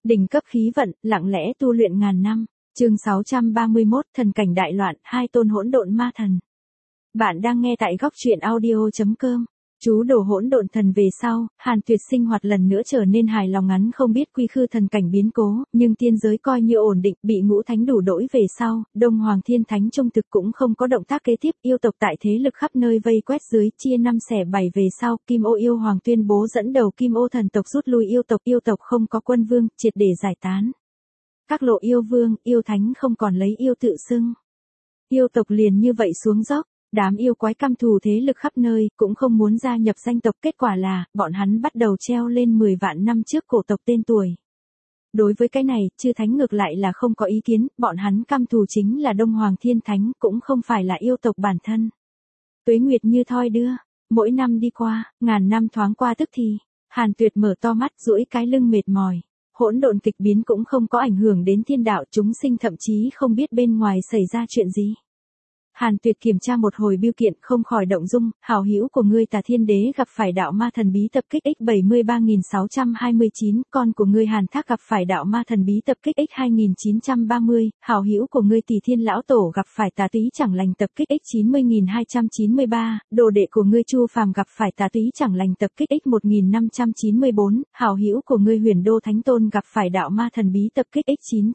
Đỉnh cấp khí vận, lặng lẽ tu luyện ngàn năm. Chương 631, thần cảnh đại loạn, hai tôn hỗn độn ma thần. Bạn đang nghe tại góc truyện audio.com. Chú đồ hỗn độn thần về sau, Hàn Tuyệt sinh hoạt lần nữa trở nên hài lòng, ngắn không biết quy khư thần cảnh biến cố, nhưng tiên giới coi như ổn định, bị ngũ thánh đủ đỗi về sau, Đông Hoàng Thiên Thánh trung thực cũng không có động tác kế tiếp, yêu tộc tại thế lực khắp nơi vây quét dưới, chia 5/7 về sau, Kim Ô yêu hoàng tuyên bố dẫn đầu Kim Ô thần tộc rút lui yêu tộc không có quân vương, triệt để giải tán. Các lộ yêu vương, yêu thánh không còn lấy yêu tự xưng. Yêu tộc liền như vậy xuống dốc. Đám yêu quái căm thù thế lực khắp nơi, cũng không muốn gia nhập danh tộc, kết quả là, bọn hắn bắt đầu treo lên 10 vạn năm trước cổ tộc tên tuổi. Đối với cái này, chư thánh ngược lại là không có ý kiến, bọn hắn căm thù chính là Đông Hoàng Thiên Thánh, cũng không phải là yêu tộc bản thân. Tuế nguyệt như thoi đưa, mỗi năm đi qua, ngàn năm thoáng qua tức thì, Hàn Tuyệt mở to mắt, duỗi cái lưng mệt mỏi. Hỗn độn kịch biến cũng không có ảnh hưởng đến thiên đạo, chúng sinh thậm chí không biết bên ngoài xảy ra chuyện gì. Hàn Tuyệt kiểm tra một hồi bưu kiện, không khỏi động dung, hảo hữu của ngươi Tà Thiên Đế gặp phải đạo ma thần bí tập kích X73629, con của ngươi Hàn Thác gặp phải đạo ma thần bí tập kích X2930, hảo hữu của ngươi Tỷ Thiên Lão Tổ gặp phải tà túy chẳng lành tập kích X90293, đồ đệ của ngươi Chu Phàm gặp phải tà túy chẳng lành tập kích X1594, hảo hữu của ngươi Huyền Đô Thánh Tôn gặp phải đạo ma thần bí tập kích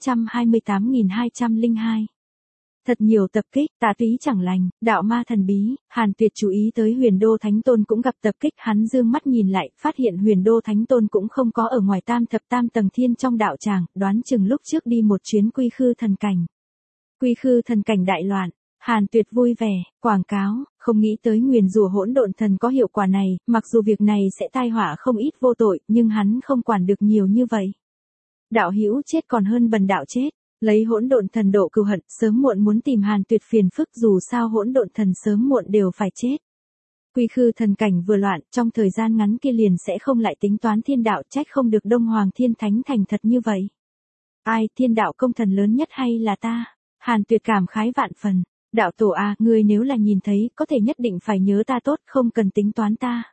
X928202. Thật nhiều tập kích, tà túy chẳng lành, đạo ma thần bí, Hàn Tuyệt chú ý tới Huyền Đô Thánh Tôn cũng gặp tập kích, hắn dương mắt nhìn lại, phát hiện Huyền Đô Thánh Tôn cũng không có ở ngoài tam tầng thiên trong đạo tràng, đoán chừng lúc trước đi một chuyến quy khư thần cảnh. Quy khư thần cảnh đại loạn, Hàn Tuyệt vui vẻ, quảng cáo, không nghĩ tới nguyền rủa hỗn độn thần có hiệu quả này, mặc dù việc này sẽ tai họa không ít vô tội, nhưng hắn không quản được nhiều như vậy. Đạo hữu chết còn hơn bần đạo chết. Lấy hỗn độn thần độ cừu hận, sớm muộn muốn tìm Hàn Tuyệt phiền phức, dù sao hỗn độn thần sớm muộn đều phải chết. Quy khư thần cảnh vừa loạn, trong thời gian ngắn kia liền sẽ không lại tính toán thiên đạo, trách không được Đông Hoàng Thiên Thánh thành thật như vậy. Ai, thiên đạo công thần lớn nhất hay là ta? Hàn Tuyệt cảm khái vạn phần. Đạo tổ à, ngươi nếu là nhìn thấy, có thể nhất định phải nhớ ta tốt, không cần tính toán ta.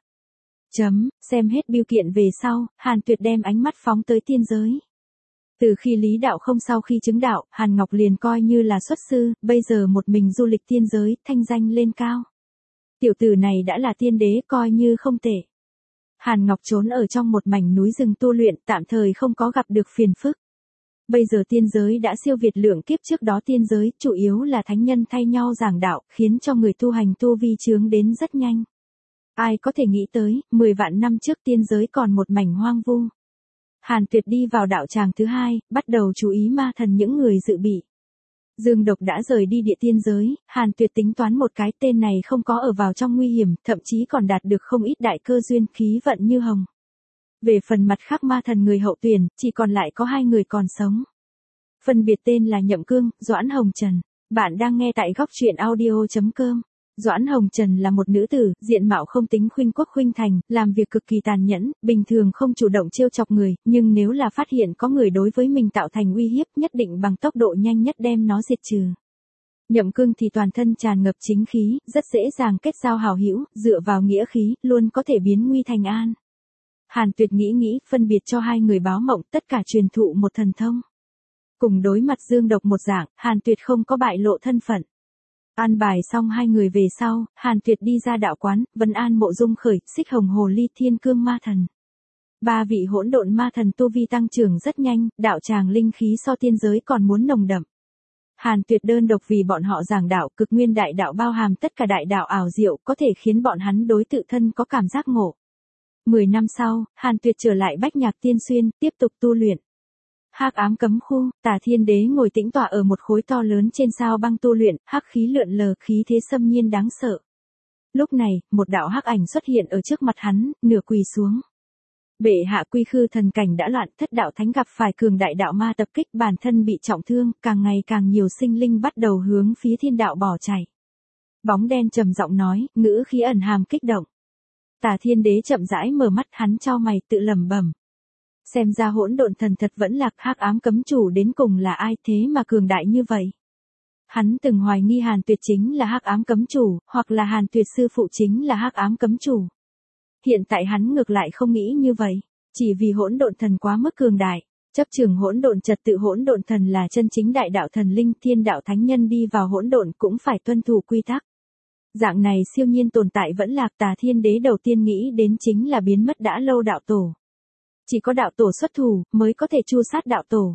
Xem hết bưu kiện về sau, Hàn Tuyệt đem ánh mắt phóng tới tiên giới. Từ khi Lý Đạo không sau khi chứng đạo, Hàn Ngọc liền coi như là xuất sư, bây giờ một mình du lịch tiên giới, thanh danh lên cao. Tiểu tử này đã là tiên đế, coi như không tệ. Hàn Ngọc trốn ở trong một mảnh núi rừng tu luyện, tạm thời không có gặp được phiền phức. Bây giờ tiên giới đã siêu việt lượng kiếp trước đó, tiên giới chủ yếu là thánh nhân thay nhau giảng đạo, khiến cho người tu hành tu vi chướng đến rất nhanh. Ai có thể nghĩ tới, 10 vạn năm trước tiên giới còn một mảnh hoang vu. Hàn Tuyệt đi vào đạo tràng thứ hai, bắt đầu chú ý ma thần những người dự bị. Dương Độc đã rời đi địa tiên giới, Hàn Tuyệt tính toán một cái, tên này không có ở vào trong nguy hiểm, thậm chí còn đạt được không ít đại cơ duyên, khí vận như hồng. Về phần mặt khác ma thần người hậu tuyển, chỉ còn lại có 2 người còn sống. Phân biệt tên là Nhậm Cương, Doãn Hồng Trần. Bạn đang nghe tại góc truyện audio.com. Doãn Hồng Trần là một nữ tử, diện mạo không tính khuynh quốc khuynh thành, làm việc cực kỳ tàn nhẫn, bình thường không chủ động trêu chọc người, nhưng nếu là phát hiện có người đối với mình tạo thành uy hiếp, nhất định bằng tốc độ nhanh nhất đem nó diệt trừ. Nhậm Cương thì toàn thân tràn ngập chính khí, rất dễ dàng kết giao hảo hữu, dựa vào nghĩa khí, luôn có thể biến nguy thành an. Hàn Tuyệt nghĩ, phân biệt cho 2 người báo mộng, tất cả truyền thụ một thần thông. Cùng đối mặt Dương Độc một dạng, Hàn Tuyệt không có bại lộ thân phận. An bài xong 2 người về sau, Hàn Tuyệt đi ra đạo quán, vấn an Mộ Dung Khởi, Xích Hồng Hồ Ly, Thiên Cương Ma Thần. 3 vị hỗn độn ma thần tu vi tăng trưởng rất nhanh, đạo tràng linh khí so tiên giới còn muốn nồng đậm. Hàn Tuyệt đơn độc vì bọn họ giảng đạo, cực nguyên đại đạo bao hàm tất cả đại đạo ảo diệu, có thể khiến bọn hắn đối tự thân có cảm giác ngộ. 10 năm sau, Hàn Tuyệt trở lại Bách Nhạc Tiên Xuyên, tiếp tục tu luyện. Hắc ám cấm khu, Tà Thiên Đế ngồi tĩnh tọa ở một khối to lớn trên sao băng tu luyện, hắc khí lượn lờ, khí thế xâm nhiên đáng sợ. Lúc này, một đạo hắc ảnh xuất hiện ở trước mặt hắn, nửa quỳ xuống. Bệ hạ, quy khư thần cảnh đã loạn, thất đạo thánh gặp phải cường đại đạo ma tập kích, bản thân bị trọng thương, càng ngày càng nhiều sinh linh bắt đầu hướng phía thiên đạo bỏ chạy. Bóng đen trầm giọng nói, ngữ khí ẩn hàm kích động. Tà Thiên Đế chậm rãi mở mắt, hắn chau mày tự lẩm bẩm. Xem ra hỗn độn thần thật vẫn lạc, hắc ám cấm chủ đến cùng là ai thế mà cường đại như vậy. Hắn từng hoài nghi Hàn Tuyệt chính là hắc ám cấm chủ, hoặc là Hàn Tuyệt sư phụ chính là hắc ám cấm chủ. Hiện tại hắn ngược lại không nghĩ như vậy, chỉ vì hỗn độn thần quá mức cường đại, Chấp trường hỗn độn trật tự, hỗn độn thần là chân chính đại đạo thần linh, thiên đạo thánh nhân đi vào hỗn độn cũng phải tuân thủ quy tắc. Dạng này siêu nhiên tồn tại vẫn lạc, Tà Thiên Đế đầu tiên nghĩ đến chính là biến mất đã lâu đạo tổ. Chỉ có đạo tổ xuất thủ mới có thể tru sát đạo tổ.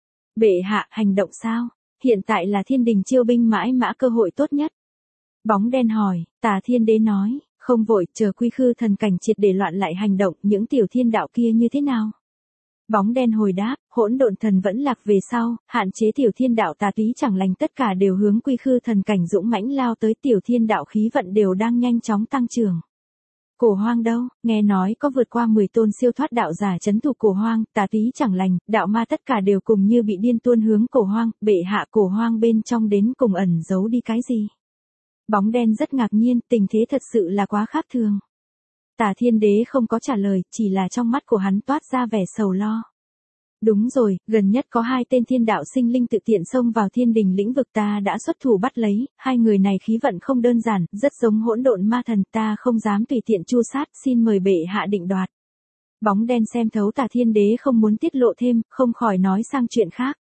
Bệ hạ hành động sao? Hiện tại là thiên đình chiêu binh mãi mã cơ hội tốt nhất. Bóng đen hỏi, Tà Thiên Đế nói, không vội, chờ quy khư thần cảnh triệt để loạn lại hành động, những tiểu thiên đạo kia như thế nào? Bóng đen hồi đáp, hỗn độn thần vẫn lạc về sau, hạn chế tiểu thiên đạo tà túy chẳng lành tất cả đều hướng quy khư thần cảnh dũng mãnh lao tới, tiểu thiên đạo khí vận đều đang nhanh chóng tăng trưởng. Cổ hoang đâu, nghe nói có vượt qua 10 tôn siêu thoát đạo giả trấn thủ cổ hoang, tà túy chẳng lành, đạo ma tất cả đều cùng như bị điên tuôn hướng cổ hoang, bệ hạ cổ hoang bên trong đến cùng ẩn giấu đi cái gì? Bóng đen rất ngạc nhiên, tình thế thật sự là quá khác thường. Tà Thiên Đế không có trả lời, chỉ là trong mắt của hắn toát ra vẻ sầu lo. Đúng rồi, gần nhất có 2 tên thiên đạo sinh linh tự tiện xông vào thiên đình lĩnh vực, ta đã xuất thủ bắt lấy, 2 người này khí vận không đơn giản, rất giống hỗn độn ma thần, ta không dám tùy tiện chu sát, xin mời bệ hạ định đoạt. Bóng đen xem thấu Tà Thiên Đế không muốn tiết lộ thêm, không khỏi nói sang chuyện khác.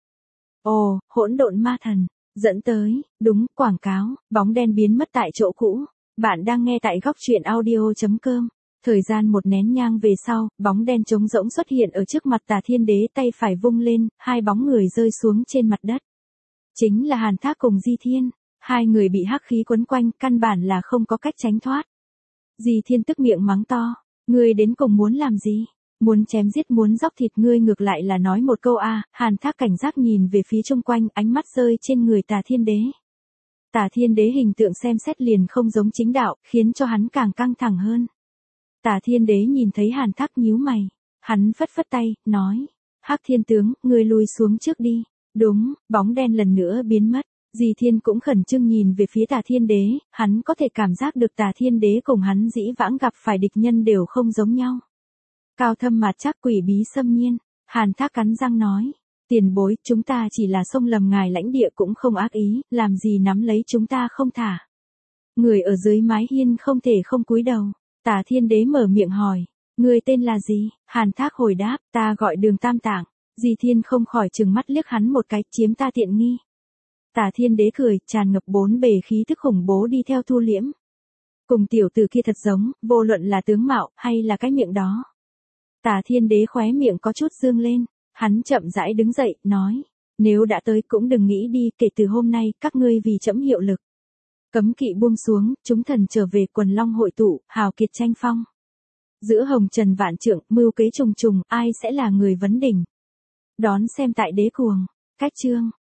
Ồ, hỗn độn ma thần, dẫn tới, đúng, quảng cáo, bóng đen biến mất tại chỗ cũ. Bạn đang nghe tại góc truyện audio.com. Thời gian một nén nhang về sau, bóng đen trống rỗng xuất hiện ở trước mặt Tà Thiên Đế, tay phải vung lên, 2 bóng người rơi xuống trên mặt đất. Chính là Hàn Thác cùng Di Thiên, 2 người bị hắc khí quấn quanh, căn bản là không có cách tránh thoát. Di Thiên tức miệng mắng to, ngươi đến cùng muốn làm gì? Muốn chém giết, muốn dóc thịt, ngươi ngược lại là nói một câu a. Hàn Thác cảnh giác nhìn về phía xung quanh, ánh mắt rơi trên người Tà Thiên Đế. Tà Thiên Đế hình tượng xem xét liền không giống chính đạo, khiến cho hắn càng căng thẳng hơn. Tà Thiên Đế nhìn thấy Hàn Thác nhíu mày, hắn phất phất tay, nói, Hắc Thiên Tướng, ngươi lui xuống trước đi. Đúng, bóng đen lần nữa biến mất. Di Thiên cũng khẩn trương nhìn về phía Tà Thiên Đế, hắn có thể cảm giác được Tà Thiên Đế cùng hắn dĩ vãng gặp phải địch nhân đều không giống nhau. Cao thâm mạt chắc, quỷ bí xâm nhiên, Hàn Thác cắn răng nói, tiền bối, chúng ta chỉ là xông lầm ngài lãnh địa cũng không ác ý, làm gì nắm lấy chúng ta không thả. Người ở dưới mái hiên không thể không cúi đầu. Tà Thiên Đế mở miệng hỏi, người tên là gì? Hàn Thác hồi đáp, ta gọi Đường Tam Tạng. Di Thiên không khỏi trừng mắt liếc hắn một cái, chiếm ta tiện nghi. Tà Thiên Đế cười, tràn ngập 4 bề khí thức khủng bố đi theo thu liễm. Cùng tiểu tử kia thật giống, vô luận là tướng mạo, hay là cái miệng đó. Tà Thiên Đế khóe miệng có chút dương lên, hắn chậm rãi đứng dậy, nói, nếu đã tới cũng đừng nghĩ đi, kể từ hôm nay, các ngươi vì trẫm hiệu lực. Cấm kỵ buông xuống, chúng thần trở về, quần long hội tụ, hào kiệt tranh phong. Giữa hồng trần vạn trượng, mưu kế trùng trùng, ai sẽ là người vấn đỉnh? Đón xem tại Đế Cuồng. Cách chương.